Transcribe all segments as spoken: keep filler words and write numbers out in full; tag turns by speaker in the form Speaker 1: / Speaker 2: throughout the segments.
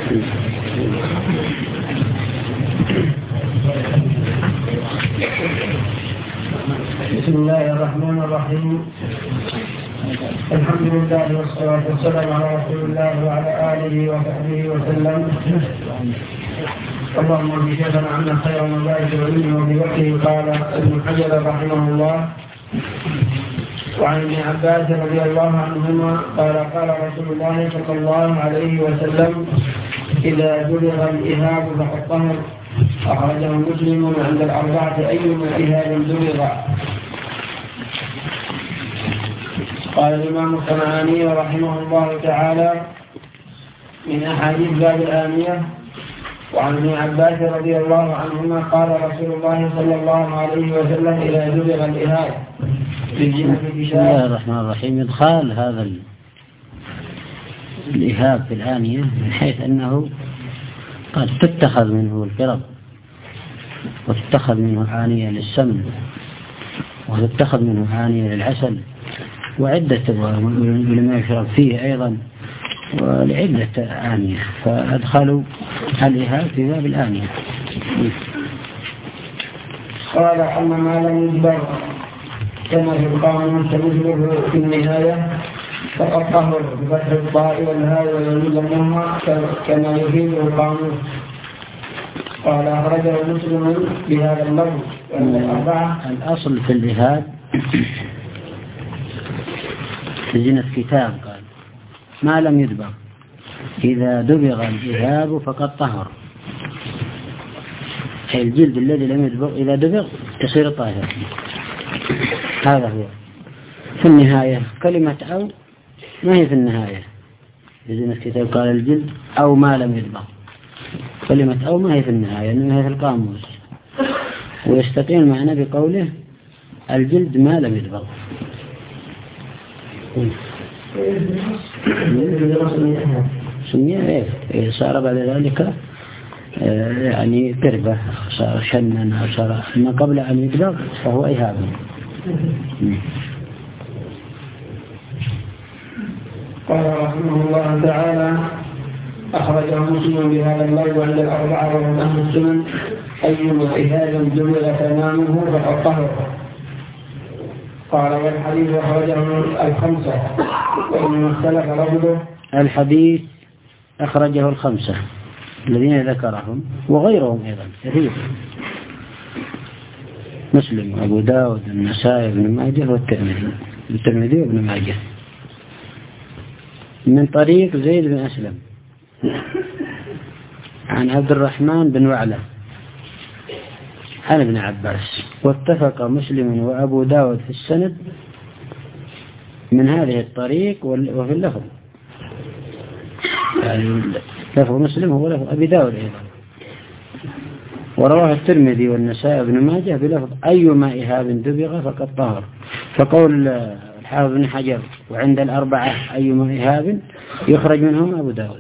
Speaker 1: بسم الله الرحمن الرحيم. الحمد لله والصلاة والسلام على رسول الله وعلى آله وصحبه وسلم. اللهم اجعل شيخنا عنا خير وبارك علمه وبوقته. قال ابن حجر رحمه الله: وعن ابن عباس رضي الله عنهما قال قال رسول الله صلى الله عليه وسلم: إذا بلغ الإهاب فقد طهر. أخرجه مسلم عند الأربعة أيما إهاب بلغ. قال الإمام الصنعاني رحمه الله تعالى: من أحاديث باب الآنية. وعن ابن عباس رضي الله عنهما قال رسول الله صلى الله عليه وسلم: إذا بلغ الإهاب.
Speaker 2: بسم الله الرحمن الرحيم. إدخال هذا الإهاب في الآنية من حيث أنه قد تتخذ منه القرب، وتتخذ منه آنية للسمن، وتتخذ منه آنية للعسل، وعدة لما يشرب فيه أيضا، ولعدة آنية، فأدخلوا الإهاب في باب الآنية.
Speaker 1: قال: أما ما لم يجبر كما في القانون تمثله في النهاية فقد طهر بفتح الطاء والهاء ويميل منها كما يفيد القانون. قال: أخرجه مسلم بهذا اللفظ. الأربعة
Speaker 2: الأصل في الإهاب لجنة كتاب قال: ما لم يدبغ، إذا دبغ الإهاب فقد طهر. الجلد الذي لم يدبغ إذا دبغ يصير طاهر. هذا هو. في النهاية كلمة أو ما هي في النهاية لجنة كتاب قال الجلد أو ما لم يدبغ. كلمة أو ما هي في النهاية، إنما هي في القاموس، ويستقيم معنى بقوله الجلد ما لم يدبغ. سمية إيه صار بعد ذلك يعني كربة، صار شنا أو صار، ما قبل أن يدبغ فهو إهاب.
Speaker 1: قال رحمه الله تعالى: أخرجه مسلم بهذا اللفظ عند الأربعة وهم أهل السنن: أيما إهاب دبغ تمامه فقد طهر. قال: والحديث أخرجه الخمسة وإنما اختلف لفظه.
Speaker 2: الحديث أخرجه الخمسة الذين ذكرهم وغيرهم أيضا كثير: مسلم وأبو داود والنسائي وابن ماجه والترمذي الترمذي وابن ماجه من طريق زيد بن أسلم عن عبد الرحمن بن وعلة عن ابن عباس. واتفق مسلم وأبو داود في السند من هذه الطريق وفي اللفظ، يعني لفظ مسلم هو لفظ أبي داود أيضا. ورواه الترمذي والنسائي بن ماجه بلفظ أيما إهاب دبغ فقد طهر. فقول الحافظ بن حجر وعند الأربعة أيما إهاب يخرج منهم أبو داود.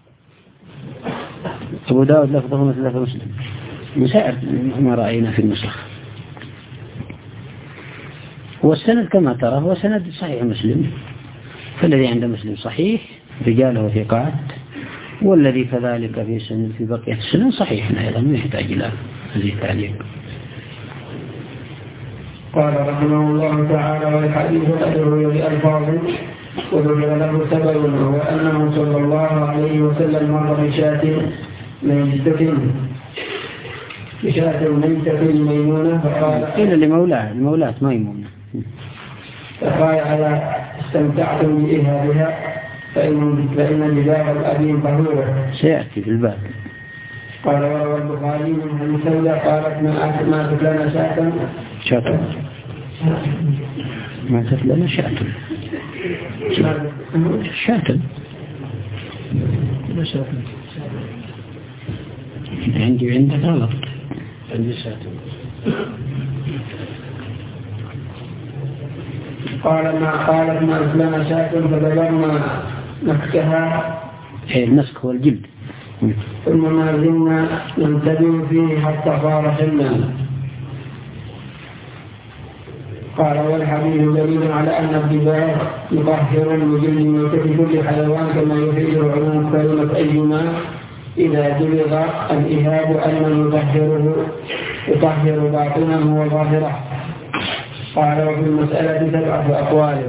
Speaker 2: أبو داود لفظه مثل لفظ مسلم مسائر ما رأينا في النسخ. والسند كما ترى هو سند صحيح مسلم، فالذي عند مسلم صحيح رجاله ثقات، والذي كذلك في سن في بقية السنن صحيح أيضا ما يحتاج إلى هذه التعليق.
Speaker 1: قال رحمه الله تعالى: والحديث أدعو بألفاظ وذكر له سبب، وهو أنه صلى الله عليه وسلم مر بشاة ميتة بشاة ميتة ميمونة فقال:
Speaker 2: قيل لمولاه لمولاة ميمونة
Speaker 1: فقال: على استمتعتم بإهابها فإن فإن لباب الأبي طهورة.
Speaker 2: سيأتي في الباب.
Speaker 1: قال: وروى البخاري من حديث سودة قالت: ما ماتت لنا شاة
Speaker 2: شاة ماتت لنا شاة شاة عندي عندك غلط، عندي شاة.
Speaker 1: قال: ما قالت ما لنا شاة فبلغنا نكتها.
Speaker 2: أي النسك هو الجلد.
Speaker 1: ثم ما زلنا ننتبه فيه حتى صار حلا. قال: والحديث دليل على أن الدباغ يطهر من جلد ميتة كل حيوان كما يفيد عموم كلمة أيما إذا دبغ الإهاب أن يطهره يطهر باطنه وظاهره. قال وفي المسألة سبعة أقوال.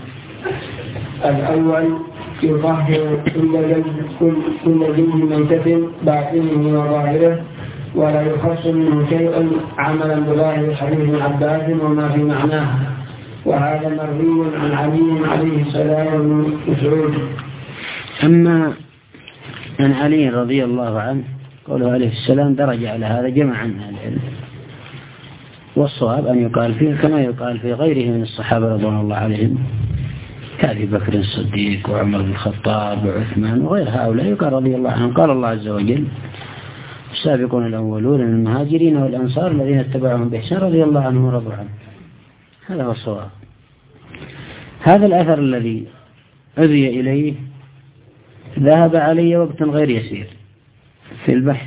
Speaker 1: الأول يطهر كل جلد ميتة باطنه وظاهره ولا يخص منه شيء عملا بظاهر حديث ابن عباس وما في معناه، وهذا مروي عن علي عليه السلام وابن مسعود.
Speaker 2: أما عن علي رضي الله عنه قوله عليه السلام درج على هذا جمع عن أهل العلم، والصواب أن يقال فيه كما يقال في غيره من الصحابة رضوان الله عليهم كأبي بكر الصديق وعمر بن الخطاب وعثمان وغير هؤلاء يقال رضي الله عنهم. قال الله عز وجل السابقون الأولون من المهاجرين والأنصار الذين اتبعهم بإحسان رضي الله عنهم ورضوا عنه. هذا هو الصواب. هذا الأثر الذي أذي إليه ذهب علي وقت غير يسير في البحث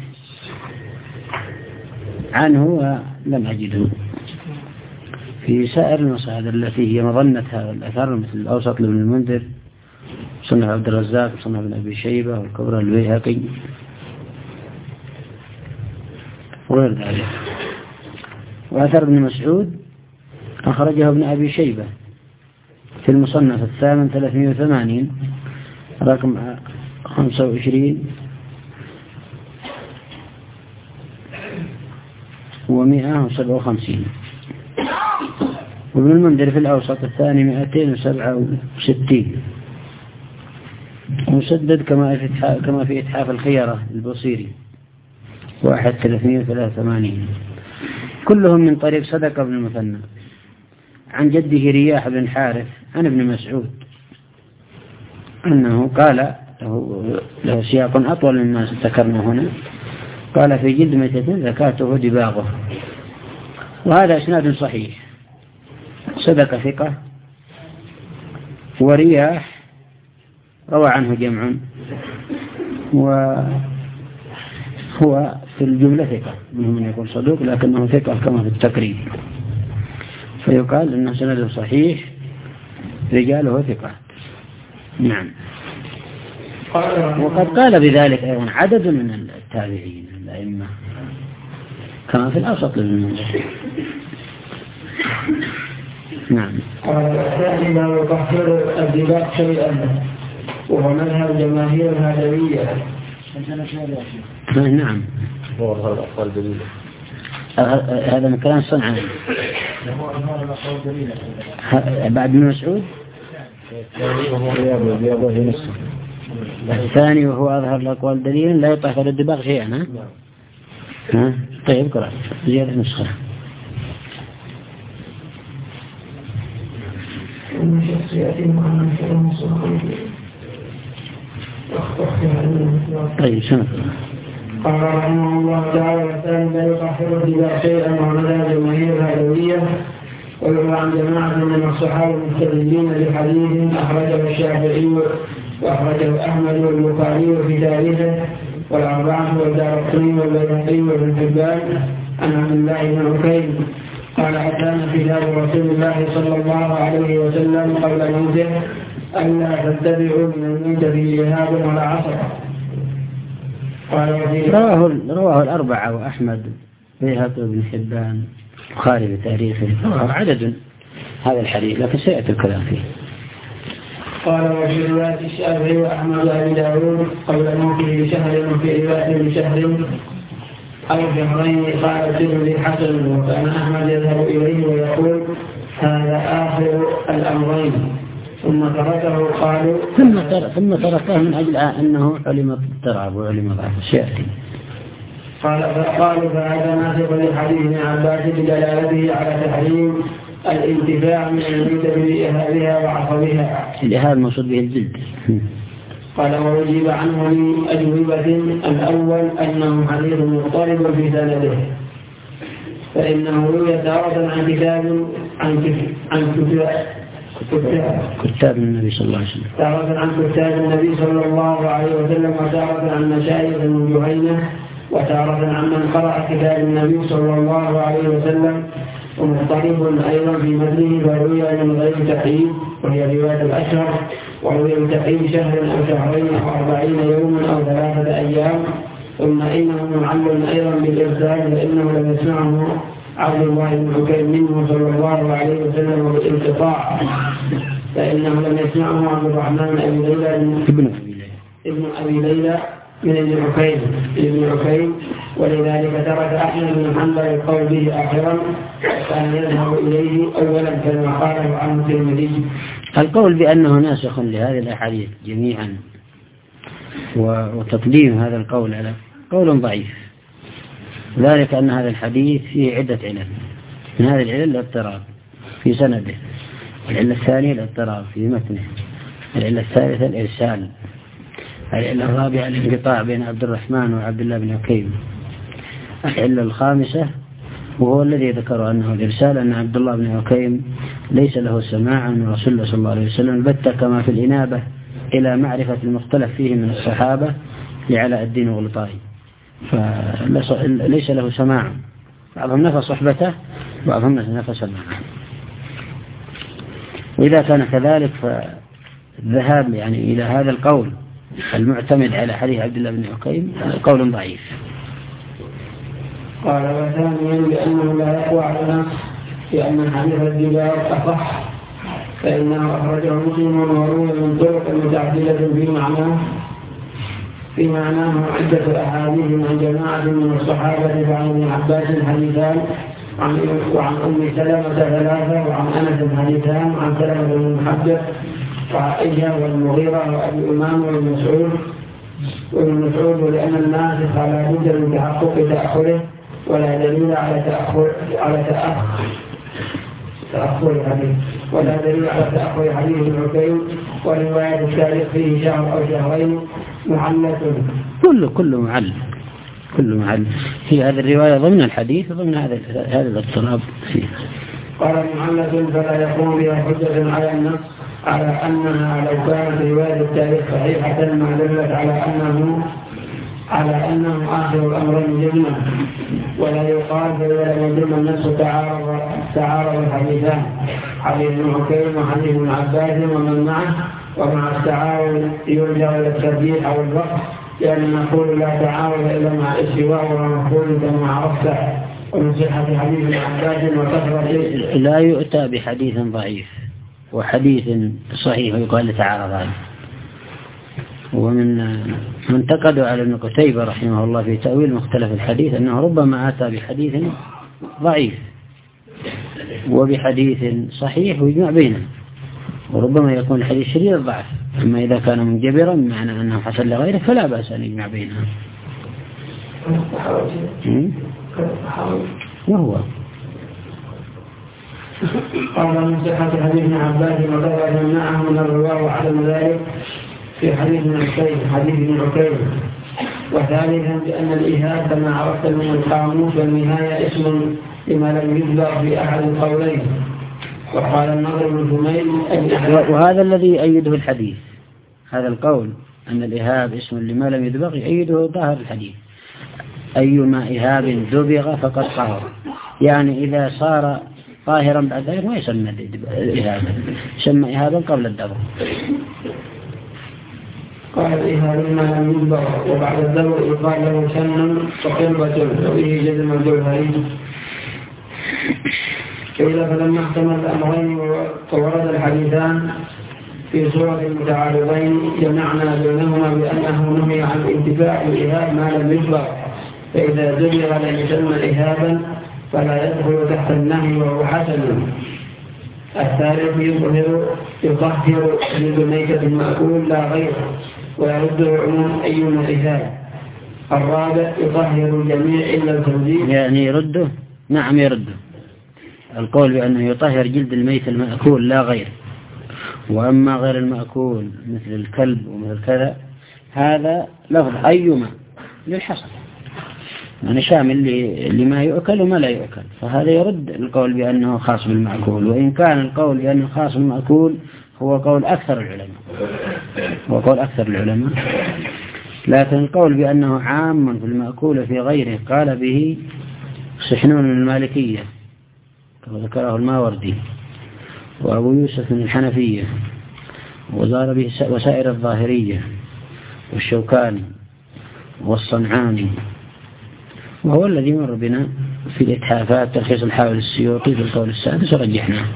Speaker 2: عنه ولم أجده في سائر المصادر التي هي مظنة هذا الأثر مثل الأوسط لابن المنذر، صنف عبد الرزاق، صنف ابن أبي شيبة، والكبرى البيهقي وغير ذلك. وأثر ابن مسعود أخرجه ابن أبي شيبة في المصنف الثامن ثلاثمائة وثمانين رقم خمسة وعشرين ومئة وسبعة وخمسين، وابن المنذر في الأوسط الثاني مئتين وسبعة وستين، مسدد كما في كما في إتحاف الخيرة البصيري واحد ثلاثمائة وثلاثة وثمانين، كلهم من طريق صدقة بن المثنى عن جده رياح بن حارث عن ابن مسعود أنه قال له, له سياق أطول مما ذكرنا هنا. قال في جلد ميتة زكاته دباغه، وهذا إسناد صحيح. صدق ثقة، ورياح روى عنه جمع، وهو في الجملة ثقة، منهم من يكون صدوق لكنه ثقة كما في التقريب، فيقال أنه سند صحيح رجاله ثقة. نعم. وقد قال بذلك أيضا عدد من التابعين الأئمة كما في الأوسط للمنذر. نعم.
Speaker 1: قال الثاني ما يطهر الدباغ شيئا وهو مذهب جماهير الهدوية.
Speaker 2: نعم. هذا من كلام صنعاني بعد ابن مسعود. الثاني وهو أظهر الأقوال دليلا لا يطهر الدباغ شيئا. ها؟ ها؟ طيب قرأ زيادة نسخة. طيب سنة.
Speaker 1: قال رحمه الله تعالى والثاني لا يطهر الدباغ شيئا ومذهب جماهير الهدوية، ويروى عن جماعة من الصحابة المستدلين لحديث أخرجه الشافعي وأخرجه أحمد والبخاري في تاريخه والأربعة والدارقطني والبيهقي وابن حبان عن عبد الله بن عكيم قال أتانا كتاب رسول الله صلى الله عليه وسلم قبل موته ألا تتبعوا من الميت في إهاب ولا عصر.
Speaker 2: رواه رواه الأربعة وأحمد بيهقي وابن حبان البخاري بتاريخه، رواه عدد هذا الحديث لكن سيأتي الكلام فيه.
Speaker 1: قال وفي رواية الشافعي وأحمد وأبي داود قبل موته بشهر وفي رواية بشهر أو شهرين قال الترمذي حسن، وكان أحمد يذهب إليه ويقول هذا آخر الأمرين، ثم تركه قالوا
Speaker 2: ثم ترك ثم تركه من أجل أنه علم التراب وعلم ضعف سيأتي.
Speaker 1: قال قالوا فهذا ناسخ لحديث ابن عباس بدلالته على تحريم الانتفاع من الميتة بإهابها وعصبها.
Speaker 2: الإهاب المقصود به الجلد.
Speaker 1: قال وأجيب عنه لأجوبة. الأول أنه حديث مضطرب في سنده، فإنه روي تارة عن كتاب عن عن كتاب
Speaker 2: كتاب النبي صلى الله عليه وسلم،
Speaker 1: تارة عن كتاب النبي صلى الله عليه وسلم، وتارة عن مشايخ من جهينة، وتارة عن من قرأ كتاب النبي صلى الله عليه وسلم، ومضطرب أيضا في متنه فروي من غير تحريم وهي رواية الأشهر، وروي بتقييم شهر أو شهرين أو أربعين يوما أو ثلاثة أيام. ثم إنه معلم أيضا بالإرسال، فإنه لم يسمعه عبد الله بن عكيم منه صلى الله عليه وسلم بالانقطاع، فإنه لم يسمعه عبد الرحمن أبي ليلى ابن ابن أبي ليلى من ابن عكيم ابن عكيم ولذلك ترك أحمد بن حنبل القول به آخرا، كان يذهب إليه أولا كما قاله عن الترمذي.
Speaker 2: القول بأنه ناسخ لهذه الأحاديث جميعا وتقديم هذا القول على قول ضعيف، ذلك أن هذا الحديث فيه عدة علل. من هذه العلل الاضطراب في سنده، العلة الثانية الاضطراب في متنه، العلة الثالثة الإرسال، العلة الرابعة الانقطاع بين عبد الرحمن وعبد الله بن عكيم، العلة الخامسة وهو الذي ذكر أنه الإرسال، أن عبد الله بن عكيم ليس له سماع من رسول الله صلى الله عليه وسلم بت كما في الإنابة إلى معرفة المختلف فيه من الصحابة لعلاء الدين الغلطائي، فليس له سماع، بعضهم نفى صحبته وبعضهم نفى سماعه. وإذا كان كذلك فالذهاب يعني إلى هذا القول المعتمد على حديث عبد الله بن عكيم قول ضعيف.
Speaker 1: قال وثانيا لأنه لا يقوى على النص، لأن حديث الدبار أصح، فإنه أخرجه مسلم وروي من طرق متعددة في معناه في معناه عدة أحاديث عن جماعة من الصحابة، وعن ابن عباس حديثان، وعن أم سلمة ثلاثة، وعن أنس حديثان، وعن سلمة بن محجب وعائشة والمغيرة وأبي أمامة وابن مسعود وابن مسعود ولأن الناسخ على بد من تحقق تأخره، ولا دليل على تأخر على تأخر تأخر الحديث ولا دليل على تأخر حديث ابن عكيم. ورواية التاريخ فيه شهر أو شهرين معلة،
Speaker 2: كله كله معل كله معل في هذه الرواية ضمن الحديث ضمن هذا هذا الاضطراب فيه.
Speaker 1: قال معلة فلا يقوم بها حجة على النص على أنها لو كانت رواية التاريخ صحيحة ما دلت على أنه على أنه آخر الأمرين جزما، ولا يقال فإذا لم يدل النص تعارض تعارض الحديثان، حديث ابن عكيم وحديث ابن عباس ومن معه، ومع التعارض يرجع إلى الترجيح أو الوقف، لأن نقول لا تعارض إلا مع الاستواء ومقول كما عرفت. ومن صحة حديث ابن عباس وكثرة
Speaker 2: لا يؤتى بحديث ضعيف وحديث صحيح ويقال تعارضان. ومن من انتقدوا على ابن قتيبة رحمه الله في تأويل مختلف الحديث أنه ربما أتى بحديث ضعيف وبحديث صحيح ويجمع بينهم، وربما يكون الحديث شديد الضعف، أما إذا كان منجبرا بمعنى أنه حسن لغيره فلا بأس أن يجمع بينهم. وهو
Speaker 1: قال من صحة حديث ابن عباس وغيره معه من الرواة وعلم ذلك في حديث ابن عكيم حديث ابن عكيم. وثالثا بأن الإيهاب كما عرفت من القاموس والنهاية اسم لما لم يذكر في أحد القولين. وقال النضر بن جميل
Speaker 2: وهذا الذي يؤيده الحديث، هذا القول أن الإيهاب اسم لما لم يذكر يؤيده ظاهر الحديث، أيما إيهاب ذبغ فقد طهر، يعني إذا صار طاهرا بعد ذلك ما يسمى إيهابا، يسمى إيهابا قبل الدبر.
Speaker 1: قال إيهاب ما لم يذبغ، وبعد الدبر يقال له سنا وقربة وإيه جزم الجوهري. إذا فلما احتمل الأمرين وورد الحديثان في صورة المتعارضين جمعنا بينهما بأنه نهي عن الانتفاع بالإيهاب ما لم يذبغ، فإذا ذبغ لم يسمى إيهابا فلا يدخل تحت النهي وهو حسن. الثالث يظهر يطهر للميتة المأكول لا غيره ويرده عموم أيما إيهاب. الرابع يطهر الجميع إلا الخنزير،
Speaker 2: يعني يرده. نعم يرده. القول بأنه يطهر جلد الميت المأكول لا غير، وأما غير المأكول مثل الكلب ومثل كذا هذا لفظ أيما للحصر، يعني شامل لما يؤكل وما لا يؤكل، فهذا يرد القول بأنه خاص بالمأكول، وإن كان القول بأنه خاص بالمأكول هو قول أكثر العلماء هو قول أكثر العلماء لكن القول بأنه عام في المأكول في غيره قال به سحنون المالكية كما ذكره الماوردي، وأبو يوسف من الحنفية، وزار به وسائر الظاهرية والشوكاني والصنعاني، وهو الذي مر بنا في الإتحافات تلخيص الحاول السيوطي في القول السادس ورجحناه.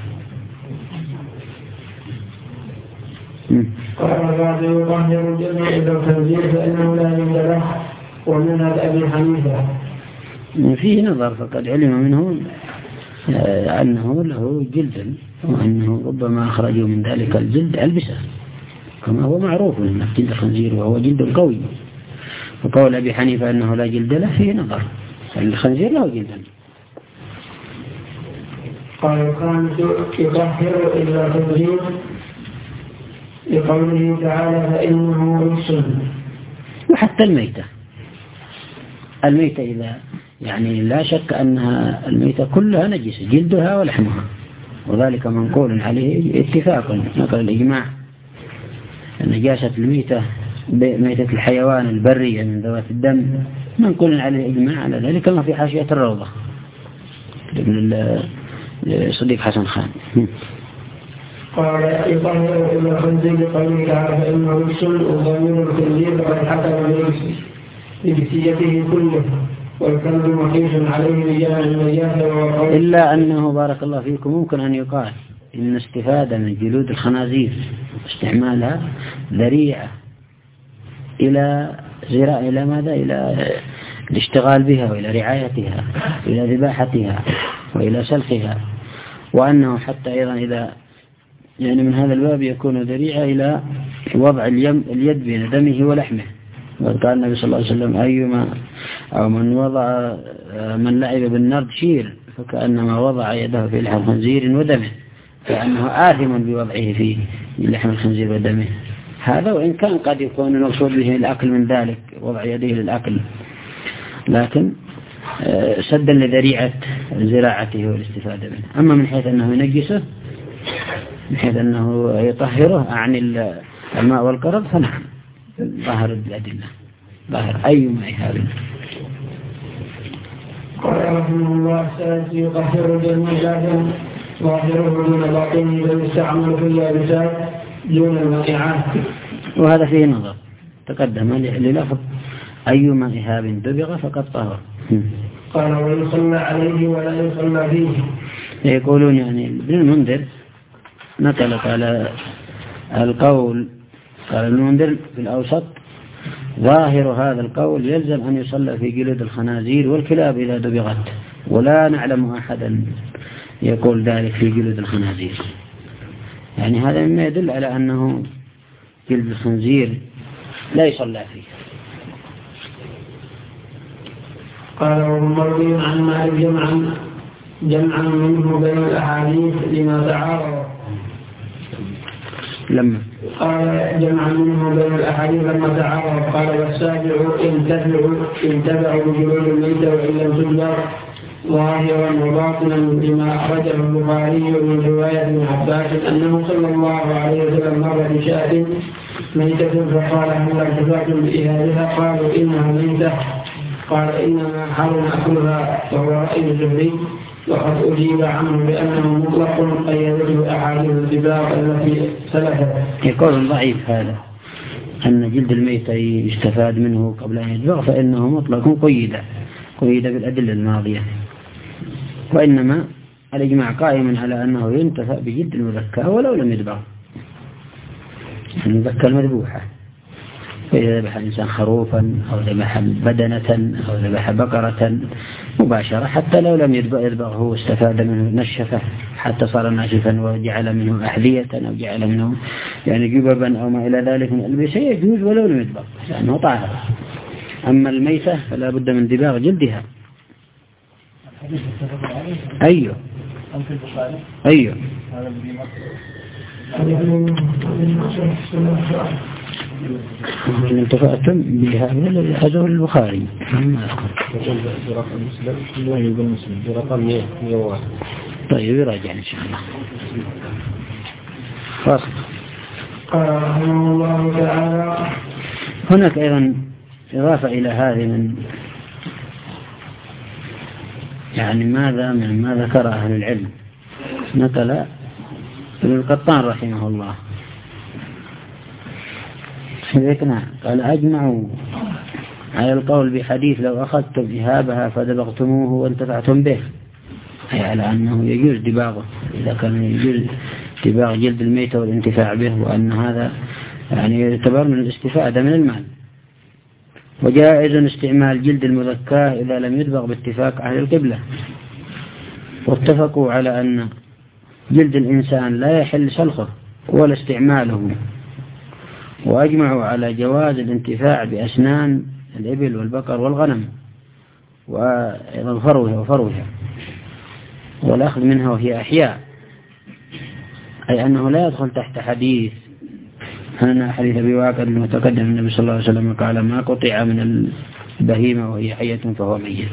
Speaker 1: قال بعض يطهر الجمع إلى الخنزير فإنه لا ينجله ومن أبي حنيفة.
Speaker 2: فيه نظر، فقد علم منه أنه له جلد، وأنه ربما أخرجوا من ذلك الجلد ألبسه كما هو معروف أن جلد الخنزير وهو جلد قوي، وقول أبي حنيفة أنه لا جلد له فيه نظر، الخنزير له جلد.
Speaker 1: قال الخامس يطهر إلا الخنزير لقوله تعالى فإنه رجس.
Speaker 2: وحتى الميتة الميتة إذا يعني لا شك أنها الميتة كلها نجسة، جلدها ولحمها، وذلك منقول عليه اتفاق نقل الإجماع نجاسة الميتة ميتة الحيوان البرية من ذوات الدم منقول عليه الإجماع على ذلك، كما في حاشية الروضة ابن الصديق حسن خان.
Speaker 1: قال يطهر إلى الخنزير لقوله تعالى فإنه رجس وضمير الخنزير فقد حكم بنجسيته كله، والكلب مقيس عليه بجمع النجاسة.
Speaker 2: إلا أنه بارك الله فيكم ممكن أن يقال إن استفادة من جلود الخنازير استعمالها ذريعة إلى زراعة إلى ماذا إلى الاشتغال بها وإلى رعايتها إلى ذباحتها وإلى سلخها، وأنه حتى أيضا إذا يعني من هذا الباب يكون ذريعة إلى وضع اليد بين دمه ولحمه. وقال النبي صلى الله عليه وسلم أيما أو من وضع من لعب بالنرد شير فكأنما وضع يده في لحم خنزير ودمه، كأنه آثم بوضعه في لحم الخنزير ودمه. هذا وإن كان قد يكون المقصود به الأكل من ذلك وضع يديه للأكل، لكن سدا لذريعة زراعته والاستفادة منه. أما من حيث أنه ينجسه من حيث أنه يطهره عن الماء والقرض فنعم ظاهر الأدلة ظاهر أي ماء هذا.
Speaker 1: قال رحمه الله السادس يطهر الجميع لكن ظاهره دون باطنه بل يستعمل في اليابسات دون المائعات.
Speaker 2: وهذا فيه نظر تقدم للفظ أي ماء هاب دبغ فقد طهر.
Speaker 1: قال ويصلى عليه ولا يصلى فيه.
Speaker 2: يقولون يعني ابن المنذر نقل على القول، قال ابن المنذر في الأوسط ظاهر هذا القول يلزم أن يصلى في جلود الخنازير والكلاب إذا دبغت، ولا نعلم أحدا يقول ذلك في جلود الخنازير. يعني هذا مما يدل على أنه جلد الخنزير لا يصلى فيه.
Speaker 1: قال ومروي عن مالك جمعا جمعا منه بين الأحاديث لما تعارض.
Speaker 2: لما
Speaker 1: قال جمعا منه بين الأحاديث لما تعارض. قال والسابع انتبعوا بجلود الميتة وإن لم تجبر ظاهرا وباطنا لما أخرجه البخاري من رواية ابن عباس أنه صلى الله عليه وسلم مر بشاة ميتة فقال هل ارتفعتم بإهالها؟ قالوا إنها ميتة. قال إنما حرم أكلها، وهو رأي الزهري، وقد أجيب عنه بأنه مطلق قيده أحاديث الدباغ التي سلفت.
Speaker 2: يقول ضعيف هذا أن جلد الميت يستفاد منه قبل أن يدبغ، فإنه مطلق قيد قيد بالأدلة الماضية، وإنما الإجماع قائم على أنه ينتفع بجلد المذكى ولو لم يدبغ، المذكى المذبوحة. فإذا ذبح الإنسان خروفا أو ذبح بدنة أو ذبح بقرة مباشرة حتى لو لم يدبغه استفاد منه نشفه حتى صار ناشفا وجعل منه أحذية أو جعل منه يعني جببا أو ما إلى ذلك من البسه يجوز ولو لم يدبغ لأنه طاهر. أما الميتة فلا بد من دباغ جلدها. أيوه أيوه إن انتفعتم بهذا الذي أخذه البخاري ما أذكر. طيب يراجع إن شاء الله. فاصل.
Speaker 1: قال رحمه الله تعالى
Speaker 2: هناك أيضا إضافة إلى هذه من يعني ماذا من ما ذكر أهل العلم. نقل ابن القطان رحمه الله حديثنا قال أجمعوا على القول بحديث لو أخذتم إهابها فدبغتموه وانتفعتم به، أي على أنه يجوز دباغه إذا كان يجوز دباغ جلد الميتة والانتفاع به، وأن هذا يعني يعتبر من الاستفادة من المال. وجائز استعمال جلد المذكاة إذا لم يدبغ باتفاق أهل القبلة، واتفقوا على أن جلد الإنسان لا يحل سلخه ولا استعماله، وأجمعوا على جواز الانتفاع بأسنان الإبل والبقر والغنم وأيضا فروها وفروها والأخذ منها وهي أحياء، أي أنه لا يدخل تحت حديث أن حديث أبي واقد المتقدم النبي صلى الله عليه وسلم قال ما قطع من البهيمة وهي حية فهو ميت.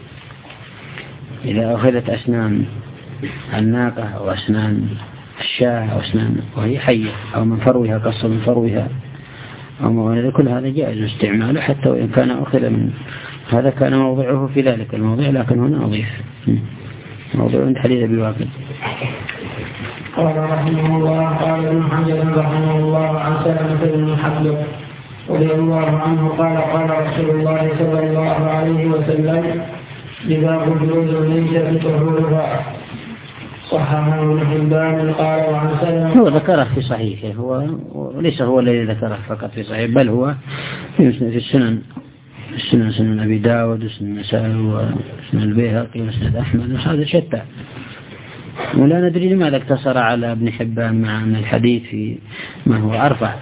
Speaker 2: إذا أخذت أسنان الناقة أو أسنان الشاة أو أسنان وهي حية أو من فروها قص من فروها أو ما كل هذا جائز استعماله حتى وإن كان أخذ من هذا كان موضعه في ذلك الموضع، لكن هنا أضيف موضوع عند حديث أبي واقد.
Speaker 1: قال رحمه الله قال ابن حجر رحمه الله عن سلمة بن حبلق رضي الله عنه قال قال رسول الله صلى الله عليه وسلم إذا جلود الميتة طهورها صححه ابن حبان. قال وعن سلمة
Speaker 2: هو ذكره في صحيحه، هو وليس هو الذي ذكره فقط في صحيح، بل هو في السنن السنن سنن أبي داود وسنن النسائي وسنن البيهقي وسنن أحمد وهذا شتى، ولا ندري لماذا اقتصر على ابن حبان مع أن الحديث في ما هو أرفع.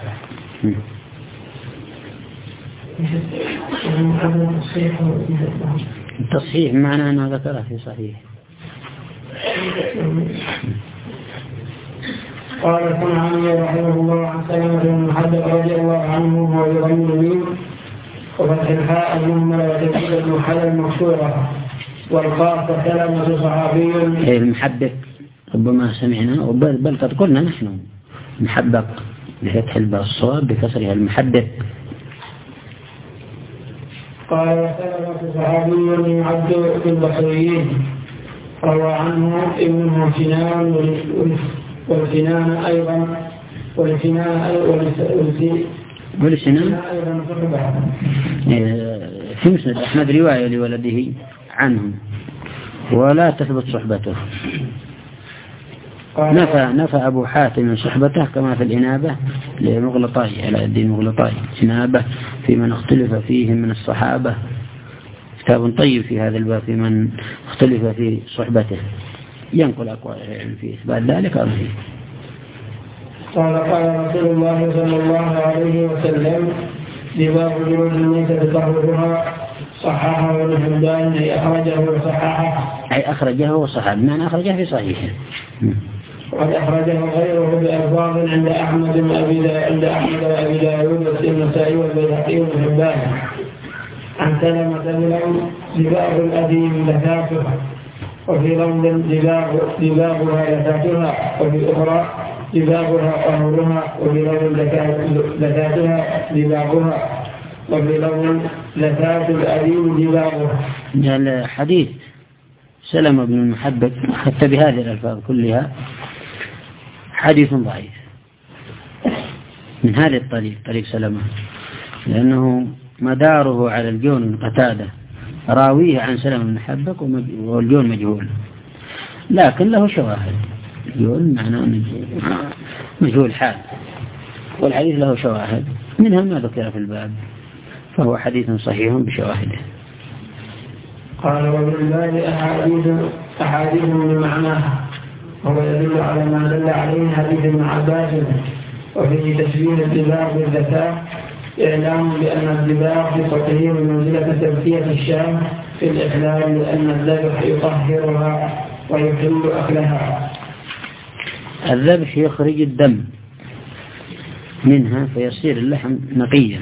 Speaker 2: التصحيح معناه أنه ذكره في صحيح.
Speaker 1: قال صنعاني رحمه الله عن سلمة بن حبلق رضي الله عنه ويغني وفتح الحاء المهملة وتكتب المحل المكسورة والقاف سلمة صحابي.
Speaker 2: المحبك ربما سمعنا بل, بل قد قلنا نحن محبق بفتح الباء الصواب بكسرها المحبك.
Speaker 1: قال وسلمة صحابي يعد في البصريين روى عنه ابنه سنان والسنان أيضا والسنان والسنان أيضا
Speaker 2: في مسند أحمد رواية لولده عنهم ولا تثبت صحبته. نفى نفى أبو حاتم صحبته كما في الإنابة لمغلطاي على الدين مغلطاي إنابة في من اختلف فيه من الصحابة، كتاب طيب في هذا الباب في من اختلف في صحبته ينقل أقوال يعني في إثبات ذلك أو فيه.
Speaker 1: قال قال رسول الله صلى الله عليه وسلم دباغ جلود الميتة طهورها صححه ابن حبان أي أخرجه وصححه
Speaker 2: أي أخرجه وصححه بمعنى أخرجه في صحيحه.
Speaker 1: وقد أخرجه غيره بألفاظ عند أحمد وأبي عند أحمد وأبي داود والنسائي والبيهقي وابن حبان عن سلمة بن دباغ الأديم لذاته وفي لفظ دباغها لذاتها وفي أخرى دباغها طهورها وفي لفظ لذاتها دباغها وفي لفظ لذات الأديم دباغها.
Speaker 2: الحديث سلمة بن المحبك حتى بهذه الألفاظ كلها حديث ضعيف من هذه الطريق طريق سلمة، لأنه مداره على الجون قتادة راويه عن سلمة بن المحبك والجون مجهول، لكن له شواهد. الجون معناه مجهول حال، والحديث له شواهد منها ما ذكر في الباب، فهو حديث صحيح بشواهده.
Speaker 1: قال ومن الباب أحاديث أحاديث من معناها، وهو يدل على ما دل عليه حديث ابن عباس وفيه تشبيه الدباغ بالذكاء، إعلام بأن الدباغ في تطهير منزلة تزكية الشام في الإحلال، لأن الذبح يطهرها ويحل أكلها.
Speaker 2: الذبح يخرج الدم منها فيصير اللحم نقيا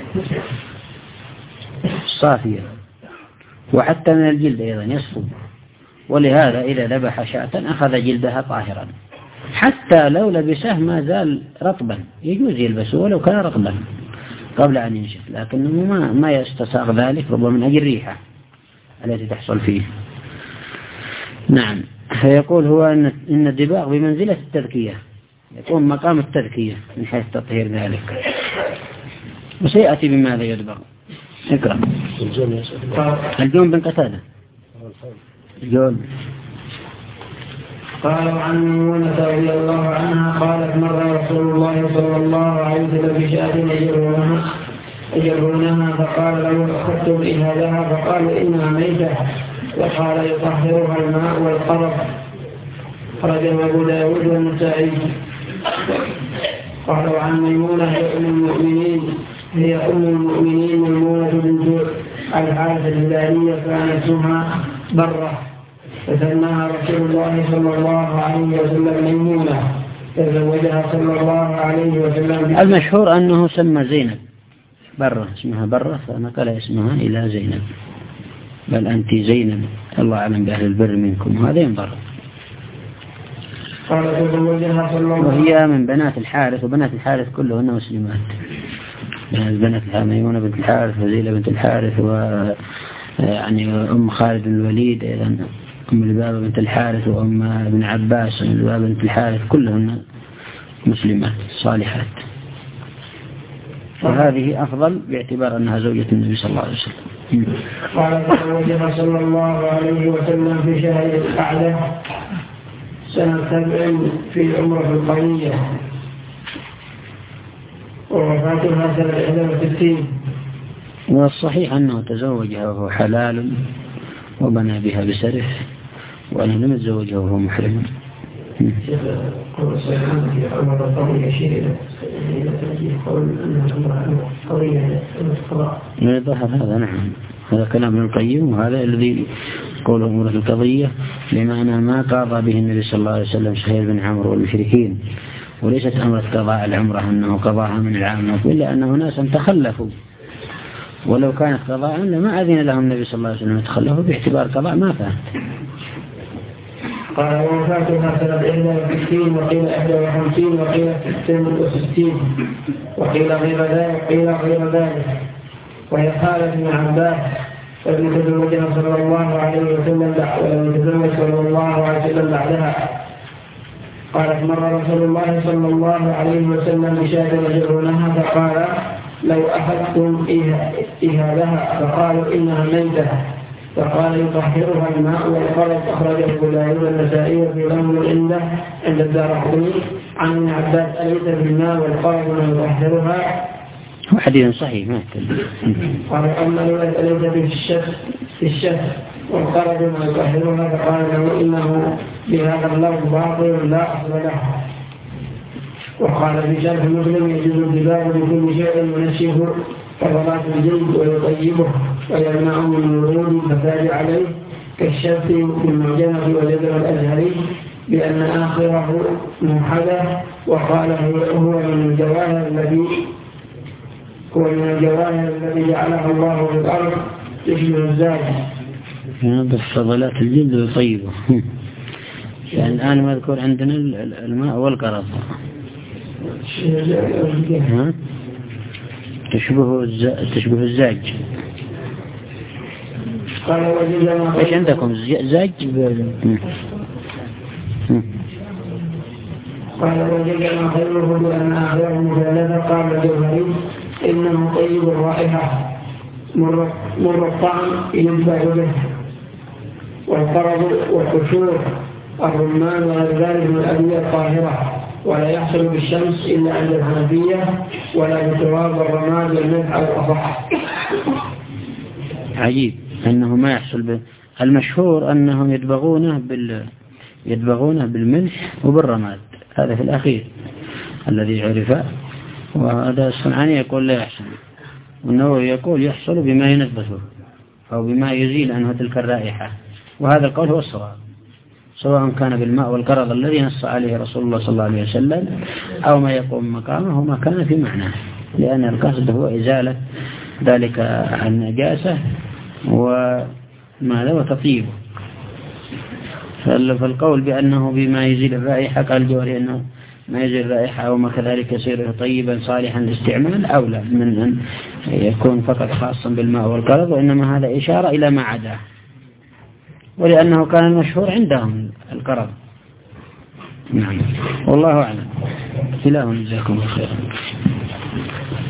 Speaker 2: صافيا، وحتى من الجلد أيضا يصفو، ولهذا إذا ذبح شاة أخذ جلدها طاهرا حتى لو لبسه ما زال رطبا يجوز يلبسه ولو كان رطبا قبل أن ينشف، لكنه ما ما يستساغ ذلك ربما من أجل الريحة التي تحصل فيه. نعم، فيقول هو إن إن الدباغ بمنزلة التذكية، يكون مقام التذكية من حيث تطهير ذلك. وسيأتي بماذا يدبغ. اقرأ. الجون بن قتادة. الجون.
Speaker 1: قال عن ميمونة رضي الله عنها قالت مر رسول الله صلى الله عليه وسلم بشاة يجرونها يجرونها فقال لو أخذتم إهالها فقالوا إنها ميتة وقال يطهرها الماء والقرب. خرجه أبو داود والنسائي. قالوا عن ميمونة هي أم المؤمنين هي أم المؤمنين ميمونة بنت الحارث الهلالية كانت اسمها برة فسماها رسول الله صلى الله عليه وسلم ميمونة تزوجها صلى الله عليه وسلم.
Speaker 2: المشهور أنه سمى زينب برة اسمها برة فنقل اسمها إلى زينب بل أنت زينب الله أعلم بأهل البر منكم وهذا ينبر. وهي من بنات الحارث وبنات الحارث كلهن مسلمات. بنات ميمونة بنت الحارث وزيلة بنت الحارث و يعني أم خالد بن الوليد أيضا أم لبابة بنت الحارث وأم ابن عباس أم لبابة بنت الحارث كلهن مسلمات صالحات. وهذه أفضل باعتبار أنها زوجة النبي صلى الله عليه وسلم.
Speaker 1: قال تزوجها صلى الله عليه وسلم في شهر القعدة سنة سبع في عمره القوية ووفاتها سنة إحدى وستين.
Speaker 2: والصحيح أنه تزوجها وهو حلال وبنى بها بسرف وأنه لم يتزوجها وهو محرم.
Speaker 1: شيخ قول الصحيحان في عمر القوية يشير إلى قول أنها عمر قوية القضاء.
Speaker 2: يظهر هذا نعم هذا كلام ابن القيم وهذا الذي قوله أمره القضية بمعنى ما قاضى به النبي صلى الله عليه وسلم سهيل بن عمرو والمشركين وليست أمر قضاء العمرة أنه قضاها من العام إلا أن ناسا تخلفوا ولو كانت قضاء لما أذن لهم النبي صلى الله عليه وسلم يتخلفوا باعتبار قضاء ما فات.
Speaker 1: قال وفاتها سنة إحدى وستين وقيل إحدى وخمسين وقيل ستين وستين وقيل غير ذلك قيل غير ذلك. وهي خالة بن عباس ولم يتزوجها صلى الله عليه وسلم ولم يتزوج صلى الله عليه وسلم بعدها. قالت مر رسول الله صلى الله عليه وسلم بشاة يجرونها فقال لو أخذتم إهالها فقالوا إنها ميتة فقال يطهرها الماء والقرب. أخرجه أبو داود والنسائي في لفظ عنده عند الدارقطني عن ابن عباس أليس في الماء والقرب ما يطهرها.
Speaker 2: هو حديث صحيح ما يتكلم.
Speaker 1: قال أما أليس في الشف في الشف والقرب ما يطهرها فقال له إنه بهذا اللفظ باطل لا أصل له. وقال في شرح مسلم يجوز الدباغ بكل شيء ينشف فضلات الجلد ويطيبه ويمنعه من الورود الفساد عليه كالشف في المعجمة والجدر الأزهري بأن آخره منحدر. وقال هو من الجواهر الذي هو من الجواهر الذي جعلها الله في الأرض يشبه الزاج.
Speaker 2: هذا فضلات الجلد ويطيبه. يعني الآن مذكور عندنا الماء والقرض ها تشبه الزاج تشبه الزاج.
Speaker 1: قال وجدنا
Speaker 2: ايش عندكم زاج؟
Speaker 1: قال وجدنا خيره بأن آخره مثلثة. قال الجوهري إنه طيب الرائحة مر, مر الطعم ينبع به. والقرض والقشور الرمان وغير ذلك من الأدوية الطاهرة ولا يحصل بالشمس إلا عند الحنفية ولا بالتراب والرماد والملح على الأصح.
Speaker 2: عجيب أنه ما يحصل به. المشهور أنهم يدبغونه بال يدبغونه بالملح وبالرماد هذا في الأخير الذي عرفه. وهذا الصنعاني يقول لا يحصل والنووي يقول يحصل بما ينبته أو بما يزيل عنه تلك الرائحة. وهذا القول هو الصواب سواء كان بالماء والقرض الذي نص عليه رسول الله صلى الله عليه وسلم أو ما يقوم مقامه وما كان في معناه لأن القصد هو إزالة ذلك النجاسة وماذا وتطيبه. فالقول بأنه بما يزيل الرائحة قال الجوهري أنه ما يزيل الرائحة أو ما كذلك يصير طيبا صالحا للاستعمال أولى من أن يكون فقط خاصا بالماء والقرض وإنما هذا إشارة إلى ما عداه ولأنه كان المشهور عندهم القرض. نعم والله أعلم. إلى هنا جزاكم الله خيرا.